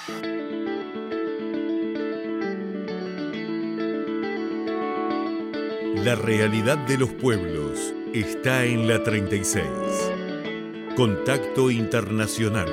La realidad de los pueblos está en la 36. Contacto Internacional.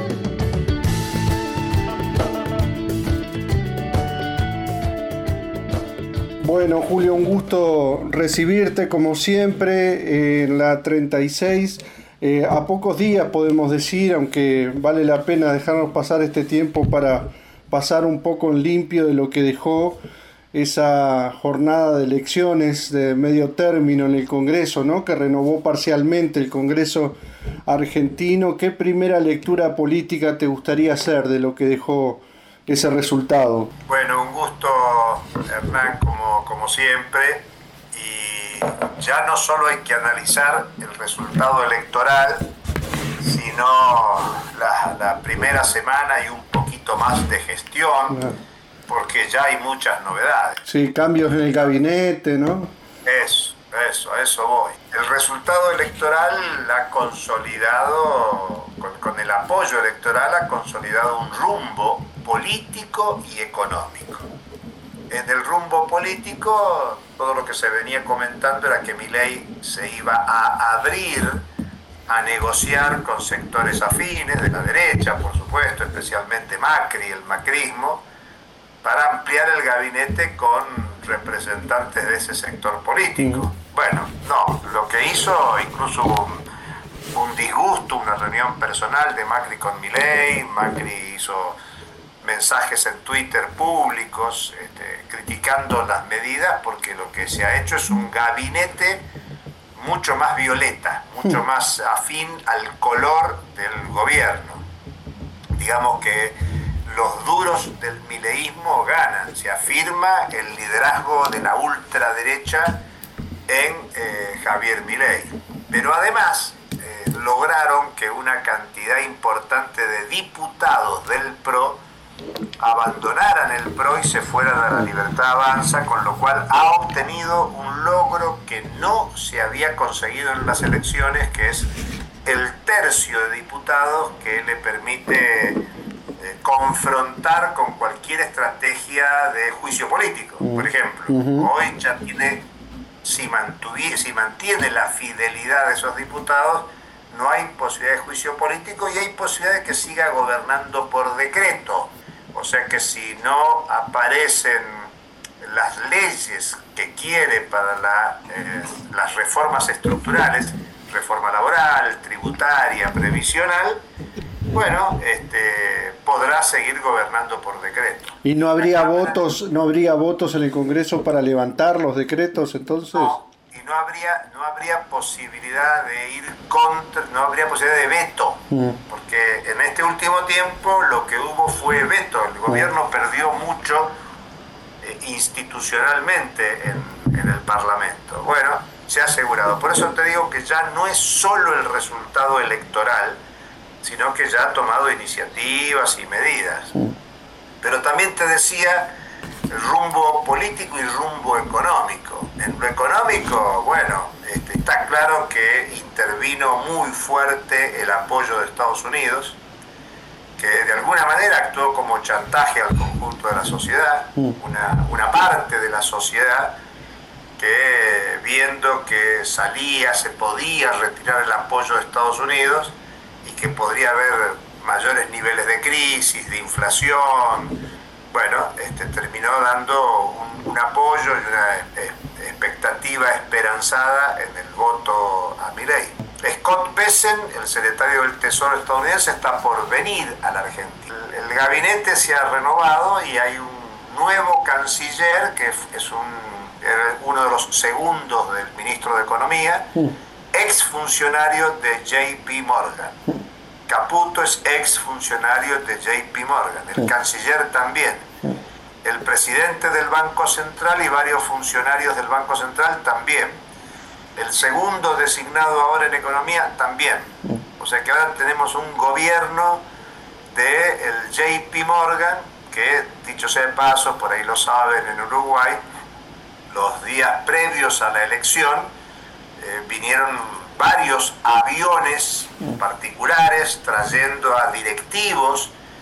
Bueno, Julio, un gusto recibirte como siempre en la 36. A pocos días podemos decir, aunque vale la pena dejarnos pasar este tiempo para pasar un poco en limpio de lo que dejó esa jornada de elecciones de medio término en el Congreso, ¿no? Que renovó parcialmente el Congreso argentino. ¿Qué primera lectura política te gustaría hacer de lo que dejó ese resultado? Bueno, un gusto, Hernán, como siempre, y ya no solo hay que analizar el resultado electoral, sino la primera semana y un poquito más de gestión, porque ya hay muchas novedades. Sí, cambios en el gabinete, ¿no? A eso voy. El resultado electoral ha consolidado, con el apoyo electoral, ha consolidado un rumbo político y económico. En el rumbo político, todo lo que se venía comentando era que Milei se iba a abrir a negociar con sectores afines de la derecha, por supuesto, especialmente Macri, el macrismo, para ampliar el gabinete con representantes de ese sector político. Bueno, no, lo que hizo, incluso hubo un disgusto, una reunión personal de Macri con Milei. Macri hizo mensajes en Twitter públicos criticando las medidas, porque lo que se ha hecho es un gabinete mucho más violeta, mucho más afín al color del gobierno. Digamos que los duros del mileísmo ganan, se afirma el liderazgo de la ultraderecha en Javier Milei. Pero además lograron que una cantidad importante de diputados del PRO abandonaran el PRO y se fueran a la Libertad Avanza, con lo cual ha obtenido un logro que no se había conseguido en las elecciones, que es el tercio de diputados que le permite confrontar con cualquier estrategia de juicio político. Por ejemplo, hoy ya tiene, si mantiene la fidelidad de esos diputados, no hay posibilidad de juicio político y hay posibilidad de que siga gobernando por decreto. O sea que si no aparecen las leyes que quiere para las reformas estructurales, reforma laboral, tributaria, previsional, bueno, podrá seguir gobernando por decreto. ¿Y no habría votos en el Congreso para levantar los decretos entonces? No, y no habría posibilidad de ir contra, no habría posibilidad de veto, porque en este último tiempo lo que hubo fue veto. El gobierno perdió mucho institucionalmente en el Parlamento. Bueno, se ha asegurado. Por eso te digo que ya no es solo el resultado electoral, sino que ya ha tomado iniciativas y medidas. Pero también te decía el rumbo político y rumbo económico. En lo económico, bueno, está claro que intervino muy fuerte el apoyo de Estados Unidos, que de alguna manera actuó como chantaje al conjunto de la sociedad, una parte de la sociedad que, viendo que se podía retirar el apoyo de Estados Unidos y que podría haber mayores niveles de crisis, de inflación, bueno, terminó dando un apoyo y una expectativa esperanzada en el voto a Milei. Scott Bessent, el secretario del Tesoro estadounidense, está por venir a la Argentina. El gabinete se ha renovado y hay un nuevo canciller que es uno de los segundos del ministro de Economía, exfuncionario de JP Morgan. Caputo es exfuncionario de JP Morgan, el canciller también, el presidente del Banco Central y varios funcionarios del Banco Central también, el segundo designado ahora en Economía también. O sea que ahora tenemos un gobierno del JP Morgan que, dicho sea de paso, por ahí lo saben en Uruguay, los días previos a la elección vinieron varios aviones particulares trayendo a directivos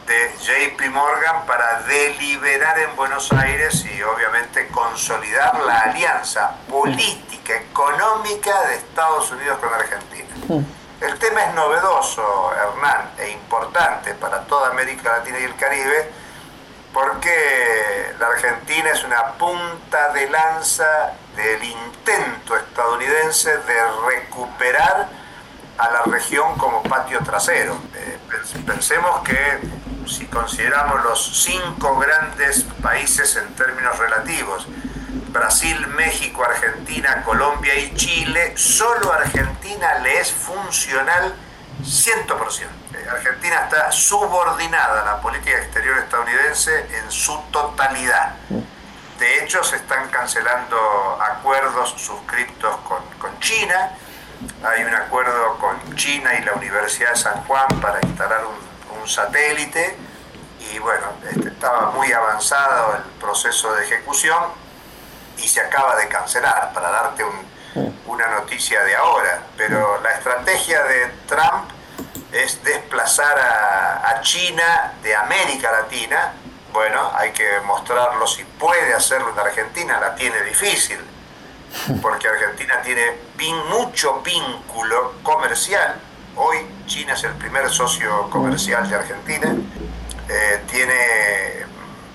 de JP Morgan para deliberar en Buenos Aires y obviamente consolidar la alianza política, económica de Estados Unidos con Argentina. El tema es novedoso, Hernán, e importante para toda América Latina y el Caribe, porque la Argentina es una punta de lanza del intento estadounidense de recuperar a la región como patio trasero. Pensemos que si consideramos los 5 grandes países en términos relativos, Brasil, México, Argentina, Colombia y Chile, solo Argentina le es funcional 100%. Argentina está subordinada a la política exterior estadounidense en su totalidad. De hecho, se están cancelando acuerdos suscritos con China. Hay un acuerdo con China y la Universidad de San Juan para instalar un satélite. Y bueno, estaba muy avanzado el proceso de ejecución y se acaba de cancelar, para darte una noticia de ahora. Pero la estrategia de Trump es desplazar a China de América Latina. Bueno, hay que mostrarlo si puede hacerlo en Argentina, la tiene difícil, porque Argentina tiene mucho vínculo comercial. Hoy China es el primer socio comercial de Argentina, tiene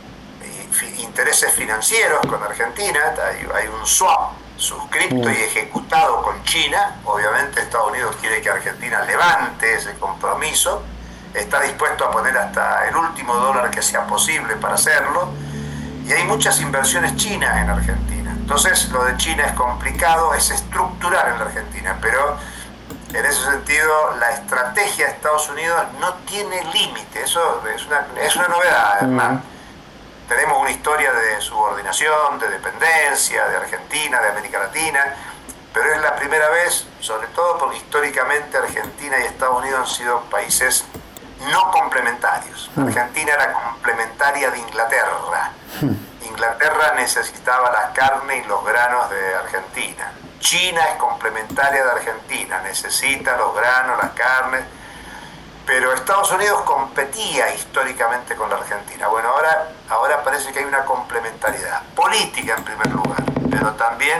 intereses financieros con Argentina, hay un swap suscripto y ejecutado con China. Obviamente Estados Unidos quiere que Argentina levante ese compromiso, está dispuesto a poner hasta el último dólar que sea posible para hacerlo, y hay muchas inversiones chinas en Argentina. Entonces lo de China es complicado, es estructural en la Argentina, pero en ese sentido la estrategia de Estados Unidos no tiene límite. Eso es una novedad, Hernán. Tenemos una historia de subordinación, de dependencia de Argentina, de América Latina, pero es la primera vez, sobre todo porque históricamente Argentina y Estados Unidos han sido países no complementarios. Argentina era complementaria de Inglaterra. Inglaterra necesitaba la carne y los granos de Argentina. China es complementaria de Argentina, necesita los granos, las carnes. Pero Estados Unidos competía históricamente con la Argentina. Bueno, ahora parece que hay una complementariedad política en primer lugar, pero también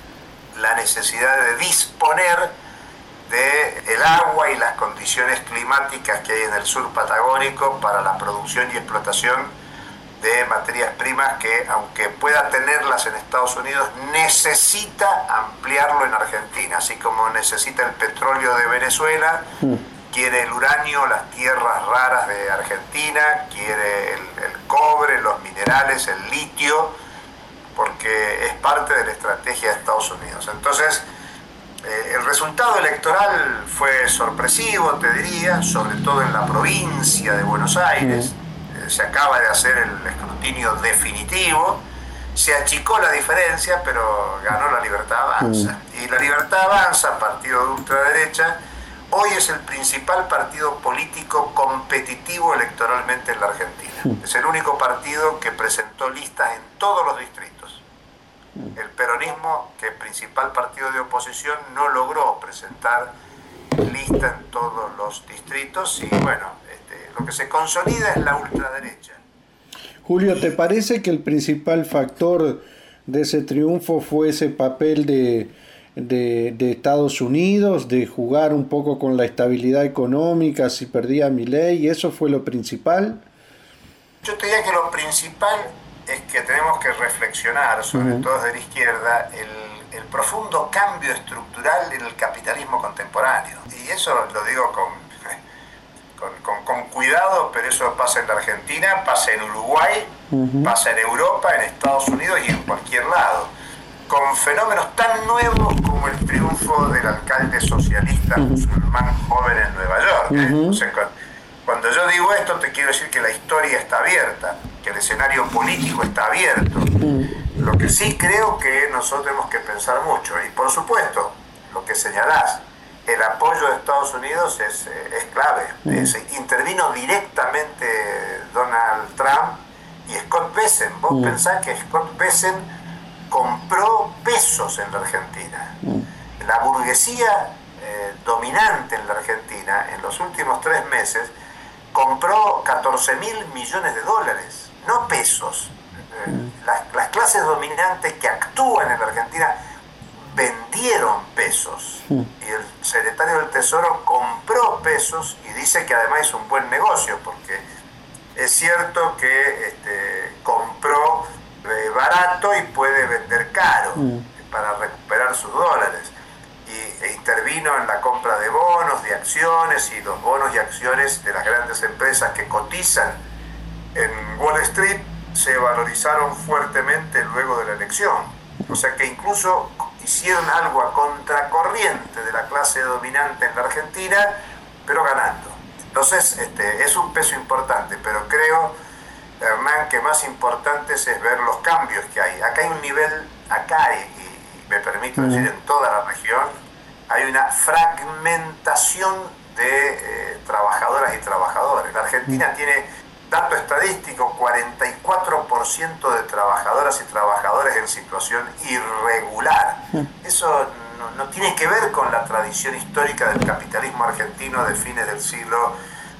la necesidad de disponer del agua y las condiciones climáticas que hay en el sur patagónico para la producción y explotación de materias primas que, aunque pueda tenerlas en Estados Unidos, necesita ampliarlo en Argentina, así como necesita el petróleo de Venezuela. Quiere el uranio, las tierras raras de Argentina, quiere el cobre, los minerales, el litio, porque es parte de la estrategia de Estados Unidos. Entonces, el resultado electoral fue sorpresivo, te diría, sobre todo en la provincia de Buenos Aires. Se acaba de hacer el escrutinio definitivo, se achicó la diferencia, pero ganó la Libertad Avanza. Y la Libertad Avanza, partido de ultraderecha, hoy es el principal partido político competitivo electoralmente en la Argentina. Es el único partido que presentó listas en todos los distritos. El peronismo, que es principal partido de oposición, no logró presentar lista en todos los distritos y bueno, lo que se consolida es la ultraderecha. Julio, ¿te parece que el principal factor de ese triunfo fue ese papel de Estados Unidos, de jugar un poco con la estabilidad económica si perdía Milei, y eso fue lo principal? Yo te diría que lo principal es que tenemos que reflexionar, sobre todo desde la izquierda, el profundo cambio estructural en el capitalismo contemporáneo. Y eso lo digo con cuidado, pero eso pasa en la Argentina, pasa en Uruguay, pasa en Europa, en Estados Unidos y en cualquier lado, con fenómenos tan nuevos como el triunfo del alcalde socialista musulmán joven en Nueva York. O sea, cuando yo digo esto, te quiero decir que la historia está abierta, que el escenario político está abierto. Lo que sí creo que nosotros tenemos que pensar mucho, y por supuesto, lo que señalás, el apoyo de Estados Unidos es clave. Intervino directamente Donald Trump y Scott Bessent. Vos pensás que Scott Bessent compró pesos en la Argentina. La burguesía dominante en la Argentina en los últimos 3 meses compró 14.000 14.000 millones de dólares, no pesos. Las clases dominantes que actúan en la Argentina vendieron pesos y el secretario del Tesoro compró pesos y dice que además es un buen negocio porque es cierto que compró barato y puede vender caro para recuperar sus dólares e intervino en la compra de bonos, de acciones, y los bonos y acciones de las grandes empresas que cotizan en Wall Street se valorizaron fuertemente luego de la elección, o sea que incluso hicieron algo a contracorriente de la clase dominante en la Argentina, pero ganando. Entonces es un peso importante, pero creo, Hernán, que más importantes es ver los cambios que hay. Acá hay un nivel, y me permito decir en toda la región, hay una fragmentación de trabajadoras y trabajadores. La Argentina tiene, dato estadístico, 44% de trabajadoras y trabajadores en situación irregular. Eso no tiene que ver con la tradición histórica del capitalismo argentino de fines del siglo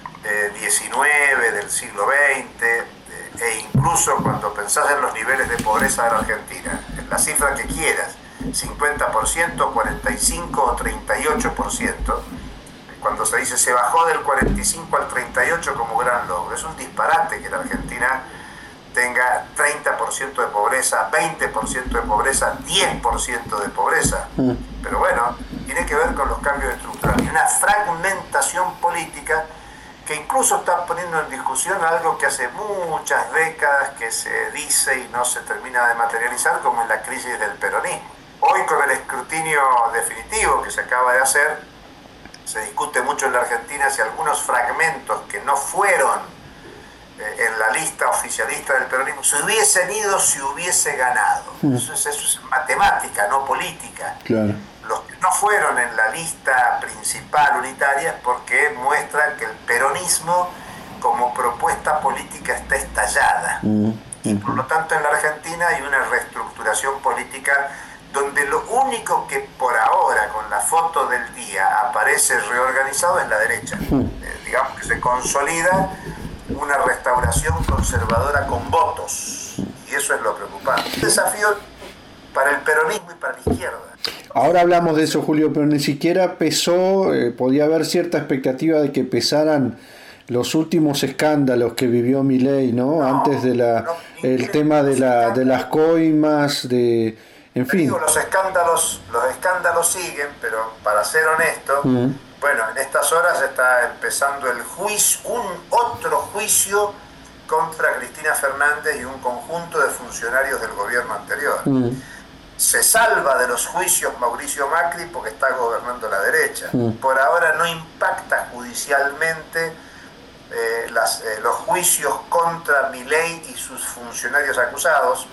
XIX, del siglo XX, e incluso cuando pensás en los niveles de pobreza de la Argentina, en la cifra que quieras, 50%, 45% o 38%, cuando se dice se bajó del 45 al 38 como gran logro. Es un disparate que la Argentina tenga 30% de pobreza, 20% de pobreza, 10% de pobreza. Pero bueno, tiene que ver con los cambios estructurales. Una fragmentación política que incluso está poniendo en discusión algo que hace muchas décadas que se dice y no se termina de materializar, como es la crisis del peronismo. Hoy, con el escrutinio definitivo que se acaba de hacer, se discute mucho en la Argentina si algunos fragmentos que no fueron en la lista oficialista del peronismo se hubiesen ido si hubiese ganado. Eso es matemática, no política. Claro. Los que no fueron en la lista principal unitaria porque muestra que el peronismo como propuesta política está estallada. Y por lo tanto en la Argentina hay una reestructuración política donde lo único que por ahora, con la foto del día, aparece reorganizado es la derecha. Digamos que se consolida una restauración conservadora con votos, y eso es lo preocupante. Un desafío para el peronismo y para la izquierda. Ahora hablamos de eso, Julio, pero ni siquiera pesó, podía haber cierta expectativa de que pesaran los últimos escándalos que vivió Milei, ¿no? Antes de el tema de las coimas, en fin. Digo, los escándalos siguen, pero para ser honesto, bueno, en estas horas está empezando otro juicio contra Cristina Fernández y un conjunto de funcionarios del gobierno anterior. Se salva de los juicios Mauricio Macri porque está gobernando la derecha. Por ahora no impacta judicialmente los juicios contra Milei y sus funcionarios acusados.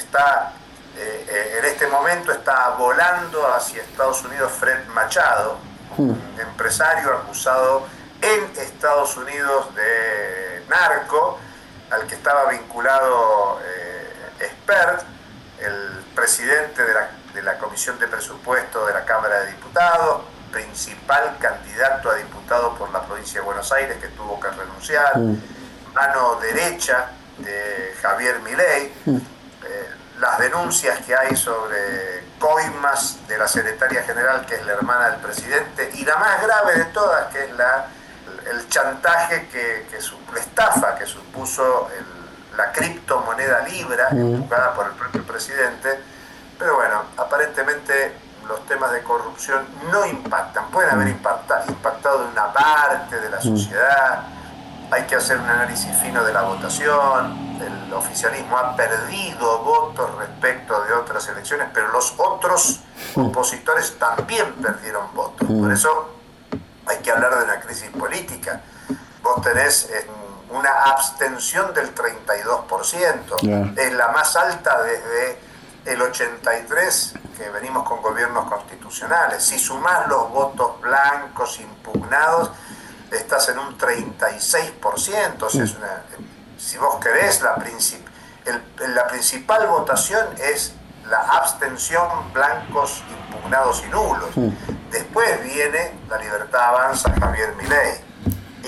En este momento está volando hacia Estados Unidos Fred Machado, un empresario acusado en Estados Unidos de narco, al que estaba vinculado Espert, el presidente de la Comisión de Presupuesto de la Cámara de Diputados, principal candidato a diputado por la provincia de Buenos Aires, que tuvo que renunciar, mano derecha de Javier Milei. Las denuncias que hay sobre coimas de la secretaria general, que es la hermana del presidente, y la más grave de todas, que es el chantaje, la estafa que supuso la criptomoneda Libra, empujada por el propio presidente. Pero bueno, aparentemente los temas de corrupción no impactan, pueden haber impactado en una parte de la sociedad. Hay que hacer un análisis fino de la votación. El oficialismo ha perdido votos respecto de otras elecciones, pero los otros opositores también perdieron votos. Por eso hay que hablar de una crisis política. Vos tenés una abstención del 32%. Es la más alta desde el 83, que venimos con gobiernos constitucionales. Si sumás los votos blancos impugnados, estás en un 36%, o sea, si vos querés, la principal votación es la abstención, blancos impugnados y nulos. Después viene La Libertad Avanza, Javier Milei,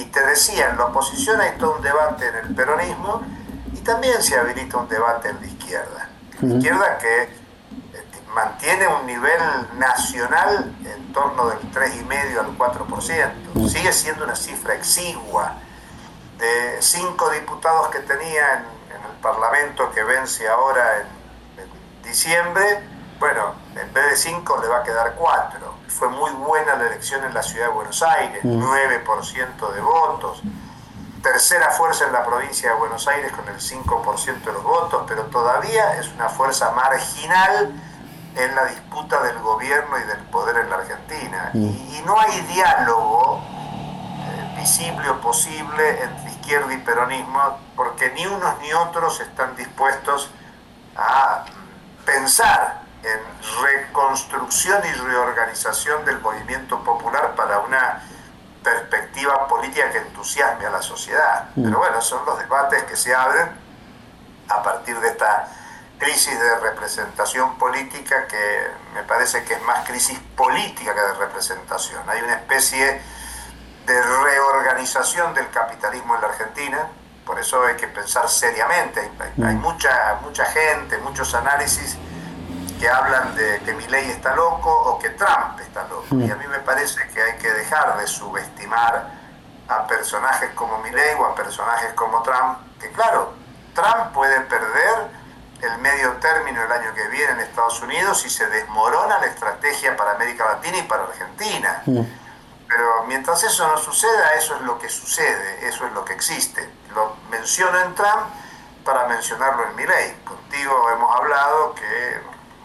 Y te decía, en la oposición hay todo un debate en el peronismo y también se habilita un debate en la izquierda. La izquierda que mantiene un nivel nacional en torno del 3,5 al 4%. Sigue siendo una cifra exigua. De 5 diputados que tenía en el Parlamento, que vence ahora en diciembre, bueno, en vez de 5 le va a quedar 4. Fue muy buena la elección en la ciudad de Buenos Aires, 9% de votos. Tercera fuerza en la provincia de Buenos Aires con el 5% de los votos, pero todavía es una fuerza marginal en la disputa del gobierno y del poder en la Argentina. Y no hay diálogo visible o posible entre izquierda y peronismo, porque ni unos ni otros están dispuestos a pensar en reconstrucción y reorganización del movimiento popular para una perspectiva política que entusiasme a la sociedad. Pero bueno, son los debates que se abren a partir de esta crisis de representación política, que me parece que es más crisis política que de representación. Hay una especie de reorganización del capitalismo en la Argentina, por eso hay que pensar seriamente. Hay mucha gente, muchos análisis que hablan de que Milei está loco o que Trump está loco, y a mí me parece que hay que dejar de subestimar a personajes como Milei o a personajes como Trump, que claro, Trump puede perder el medio término el año que viene en Estados Unidos y se desmorona la estrategia para América Latina y para Argentina. Pero mientras eso no suceda, eso es lo que sucede, eso es lo que existe. Lo menciono en Trump para mencionarlo en Milei. Contigo hemos hablado que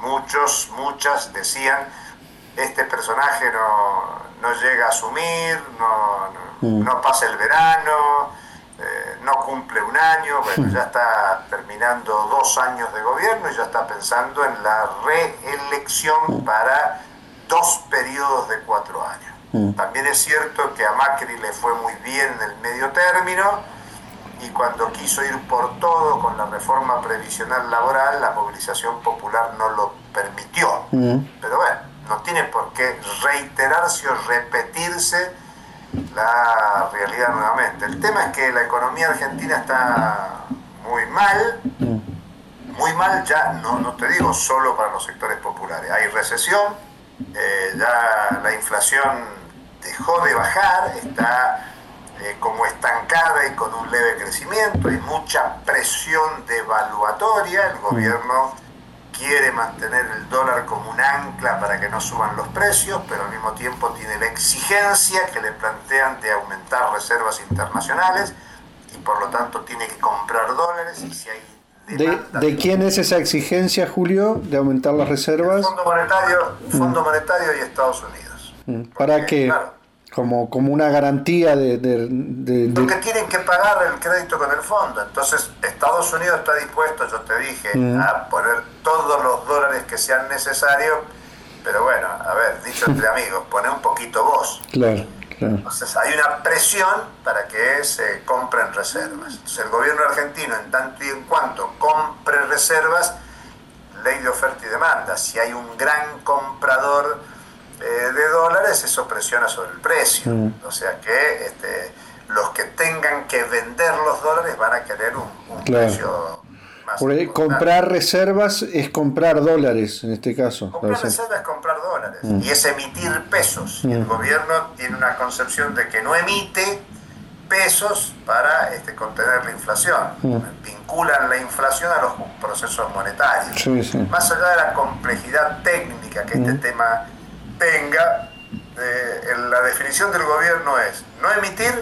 muchas decían, este personaje no llega a asumir, no pasa el verano, no cumple un año, bueno, ya está terminando 2 años de gobierno y ya está pensando en la reelección para 2 periodos de 4 años. También es cierto que a Macri le fue muy bien en el medio término, y cuando quiso ir por todo con la reforma previsional laboral, la movilización popular no lo permitió. Pero bueno, no tiene por qué reiterarse o repetirse la realidad nuevamente. El tema es que la economía argentina está muy mal ya, no te digo solo para los sectores populares. Hay recesión, ya la inflación dejó de bajar, está como estancada y con un leve crecimiento, hay mucha presión devaluatoria, el gobierno quiere mantener el dólar como un ancla para que no suban los precios, pero al mismo tiempo tiene la exigencia que le plantean de aumentar reservas internacionales y por lo tanto tiene que comprar dólares. Y si hay ¿De quién es esa exigencia, Julio, de aumentar las reservas? Fondo Monetario y Estados Unidos. ¿Para qué? Claro, como una garantía porque tienen que pagar el crédito con el fondo. Entonces Estados Unidos está dispuesto, yo te dije, a poner todos los dólares que sean necesarios, pero bueno, a ver, dicho entre amigos, poné un poquito vos. Claro. Entonces hay una presión para que se compren reservas. Entonces el gobierno argentino, en tanto y en cuanto compre reservas, ley de oferta y demanda, si hay un gran comprador de dólares, eso presiona sobre el precio. O sea que los que tengan que vender los dólares van a querer un precio más importante. Comprar reservas es comprar dólares en este caso. Comprar reservas es comprar dólares y es emitir pesos. Y el gobierno tiene una concepción de que no emite pesos para contener la inflación. Vinculan la inflación a los procesos monetarios. Más allá de la complejidad técnica que este tema tenga, la definición del gobierno es no emitir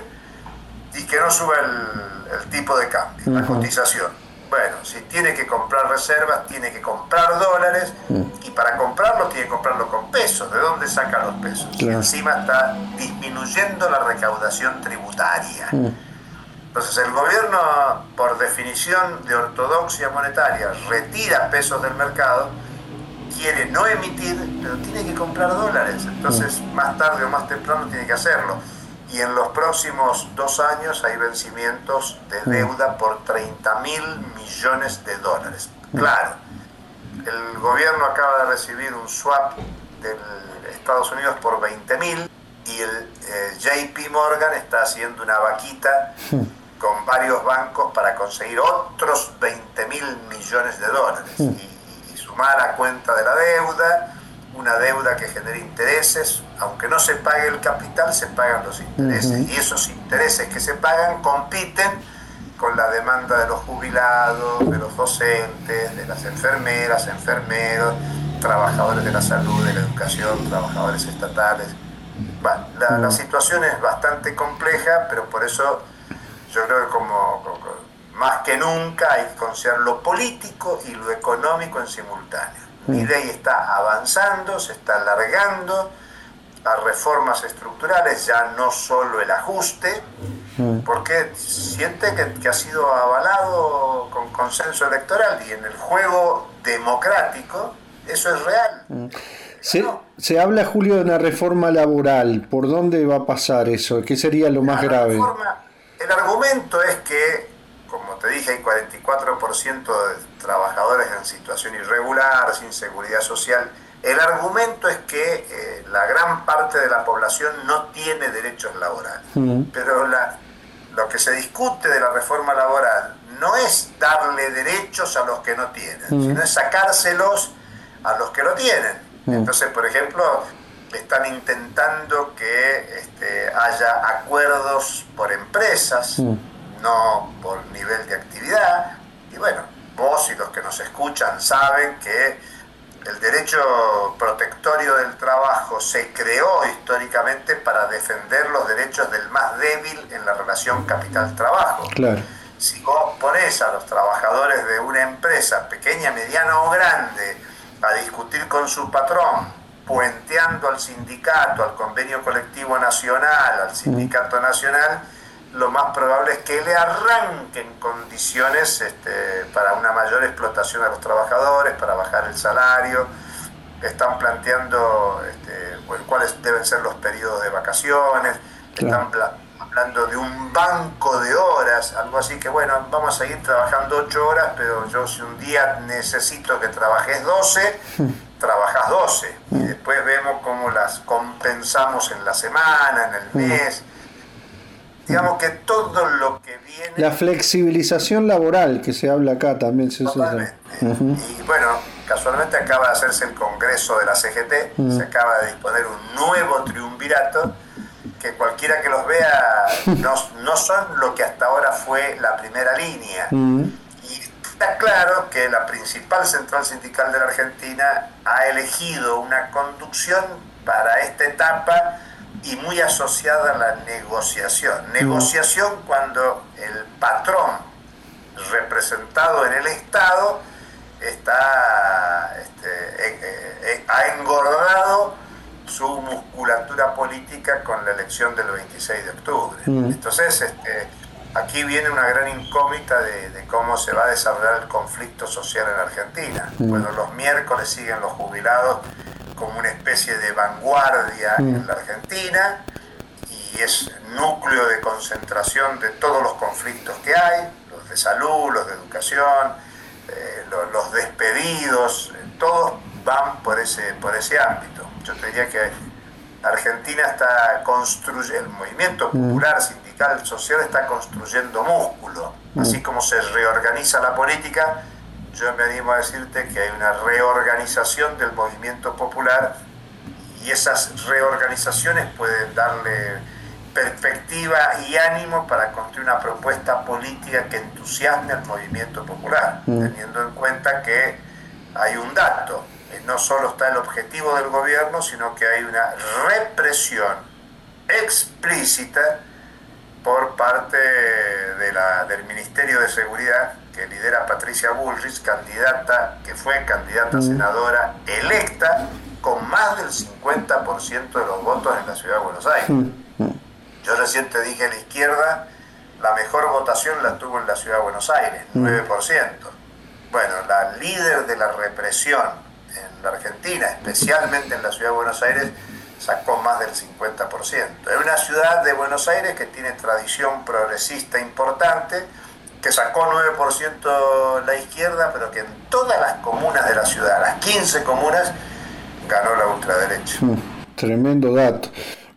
y que no suba el tipo de cambio, la cotización. Bueno, si tiene que comprar reservas, tiene que comprar dólares, y para comprarlo tiene que comprarlo con pesos. ¿De dónde saca los pesos? Y encima está disminuyendo la recaudación tributaria. Entonces el gobierno, por definición de ortodoxia monetaria, retira pesos del mercado, quiere no emitir, pero tiene que comprar dólares. Entonces, más tarde o más temprano tiene que hacerlo. Y en los próximos 2 años hay vencimientos de deuda por 30.000 millones de dólares. Claro, el gobierno acaba de recibir un swap de Estados Unidos por 20.000, y el JP Morgan está haciendo una vaquita con varios bancos para conseguir otros 20.000 millones de dólares y sumar a cuenta de la deuda, una deuda que genera intereses, aunque no se pague el capital, se pagan los intereses, y esos intereses que se pagan compiten con la demanda de los jubilados, de los docentes, de las enfermeras, enfermeros, trabajadores de la salud, de la educación, trabajadores estatales. Bueno, la situación es bastante compleja, pero por eso yo creo que como más que nunca hay que considerar lo político y lo económico en simultáneo. Milei está avanzando, se está alargando a reformas estructurales, ya no solo el ajuste, porque siente que ha sido avalado con consenso electoral, y en el juego democrático eso es real. Se habla, Julio, de una reforma laboral. ¿Por dónde va a pasar eso? ¿Qué sería lo más grave? El argumento es que, como te dije, hay 44% de trabajadores en situación irregular, sin seguridad social. El argumento es que la gran parte de la población no tiene derechos laborales. Pero lo que se discute de la reforma laboral no es darle derechos a los que no tienen, sino es sacárselos a los que lo tienen. Entonces, por ejemplo, están intentando que haya acuerdos por empresas, no por nivel de actividad. Y bueno, vos y los que nos escuchan saben que el derecho protectorio del trabajo se creó históricamente para defender los derechos del más débil en la relación capital-trabajo. Claro. Si vos ponés a los trabajadores de una empresa, pequeña, mediana o grande, a discutir con su patrón, puenteando al sindicato, al convenio colectivo nacional, al sindicato nacional, lo más probable es que le arranquen condiciones para una mayor explotación a los trabajadores, para bajar el salario. Están planteando cuáles deben ser los periodos de vacaciones. Claro. Están hablando de un banco de horas, algo así que, bueno, vamos a seguir trabajando 8 horas, pero yo si un día necesito que trabajes 12, trabajas 12. Y después vemos cómo las compensamos en la semana, en el mes. Digamos que todo lo que viene... La flexibilización laboral que se habla acá también. Totalmente. Y bueno, casualmente acaba de hacerse el congreso de la CGT, se acaba de disponer un nuevo triunvirato, que cualquiera que los vea no son lo que hasta ahora fue la primera línea. Y está claro que la principal central sindical de la Argentina ha elegido una conducción para esta etapa y muy asociada a la negociación. Negociación cuando el patrón representado en el Estado ha engordado su musculatura política con la elección del 26 de octubre. Entonces, aquí viene una gran incógnita de cómo se va a desarrollar el conflicto social en Argentina. Bueno, los miércoles siguen los jubilados como una especie de vanguardia en la Argentina, y es núcleo de concentración de todos los conflictos que hay, los de salud, los de educación, los despedidos, todos van por ese ámbito. Yo te diría que Argentina está construyendo, el movimiento popular, sindical, social está construyendo músculo. Así como se reorganiza la política, yo me animo a decirte que hay una reorganización del movimiento popular, y esas reorganizaciones pueden darle perspectiva y ánimo para construir una propuesta política que entusiasme al movimiento popular, teniendo en cuenta que hay un dato: no solo está el objetivo del gobierno, sino que hay una represión explícita por parte del Ministerio de Seguridad, que lidera Patricia Bullrich, que fue candidata senadora electa con más del 50% de los votos en la Ciudad de Buenos Aires. Yo recién te dije, la izquierda, la mejor votación la tuvo en la Ciudad de Buenos Aires, 9%. Bueno, la líder de la represión en la Argentina, especialmente en la Ciudad de Buenos Aires, sacó más del 50%. Es una ciudad de Buenos Aires que tiene tradición progresista importante, que sacó 9% la izquierda, pero que en todas las comunas de la ciudad, las 15 comunas, ganó la ultraderecha. Tremendo dato.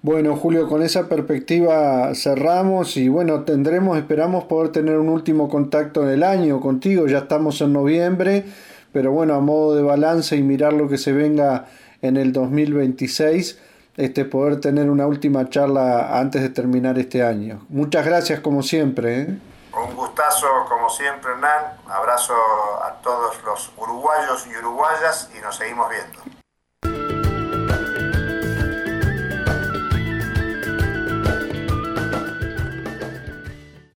Bueno, Julio, con esa perspectiva cerramos y bueno, esperamos poder tener un último contacto en el año contigo, ya estamos en noviembre, pero bueno, a modo de balance y mirar lo que se venga en el 2026, poder tener una última charla antes de terminar este año. Muchas gracias como siempre, ¿eh? Un gustazo como siempre, Hernán. Abrazo a todos los uruguayos y uruguayas y nos seguimos viendo.